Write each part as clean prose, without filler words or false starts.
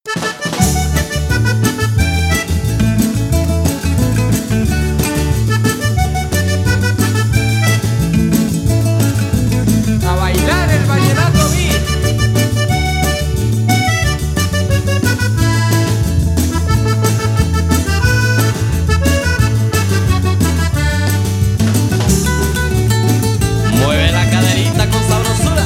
A bailar el vallenato beat. Mueve la caderita con sabrosura.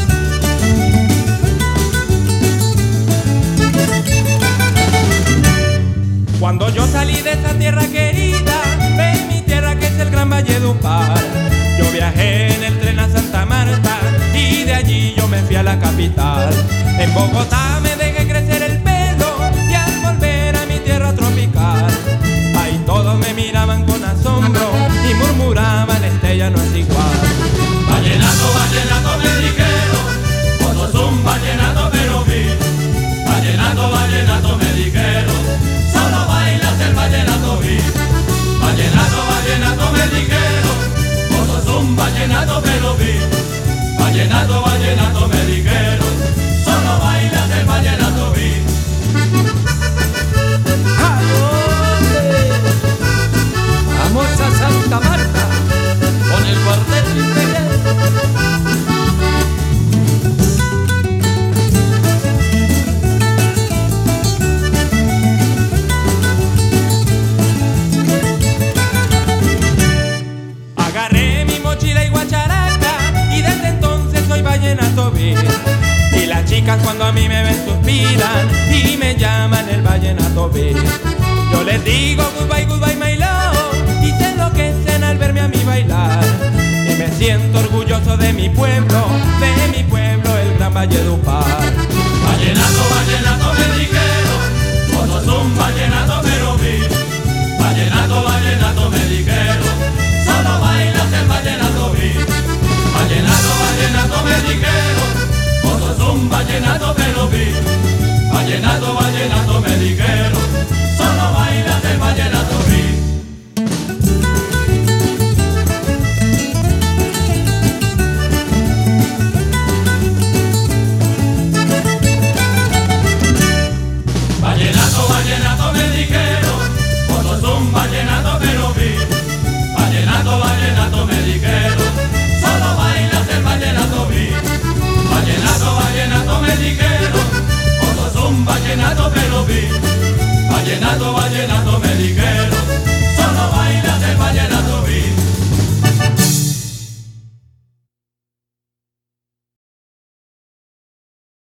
Cuando yo salí de esa tierra querida, de mi tierra que es el Gran Valledupar, yo viajé en el tren a Santa Marta y de allí yo me fui a la capital. En Bogotá me dejé crecer el pelo y al volver a mi tierra tropical, ahí todos me miraban con asombro y murmuraban: este ya no es igual. Vallenato, vallenato me dijeron, vos sos un vallenato pero vi. Vallenato, vallenato me dijeron, solo bailas el vallenato vi. Vallenato, vallenato me dijeron, vos sos un vallenato pero vi. Vallenato, vallenato me dijeron, solo bailas el vallenato vi. ¿A dónde? Vamos a Santa Marta Con el cuarteto imperial. agarré mi mochila y guacharaca y desde entonces soy vallenato beat. Y las chicas cuando a mí me ven suspiran y me llaman el vallenato beat. Yo les digo goodbye, goodbye my love y se enloquecen al verme a mí bailar. Y me siento orgulloso de mi pueblo, el Gran Valledupar. Vallenato, vallenato me dijeron, vos sos un vallenato pero vi. Vallenato, vallenato me dijeron, solo bailas el vallenato vi. Vallenato, vallenato me dijeron, vos sos un vallenato pero vi. Vallenato, vallenato me dijeron, solo bailas el vallenato vi. Vallenato, vallenato me dijeron, vos sos un vallenato pero vi. Vallenato, vallenato me dijeron, solo bailas el vallenato vi. Vallenato, vallenato me dijeron, vos sos un vallenato pero vi. Vallenato, vallenato me dijeron,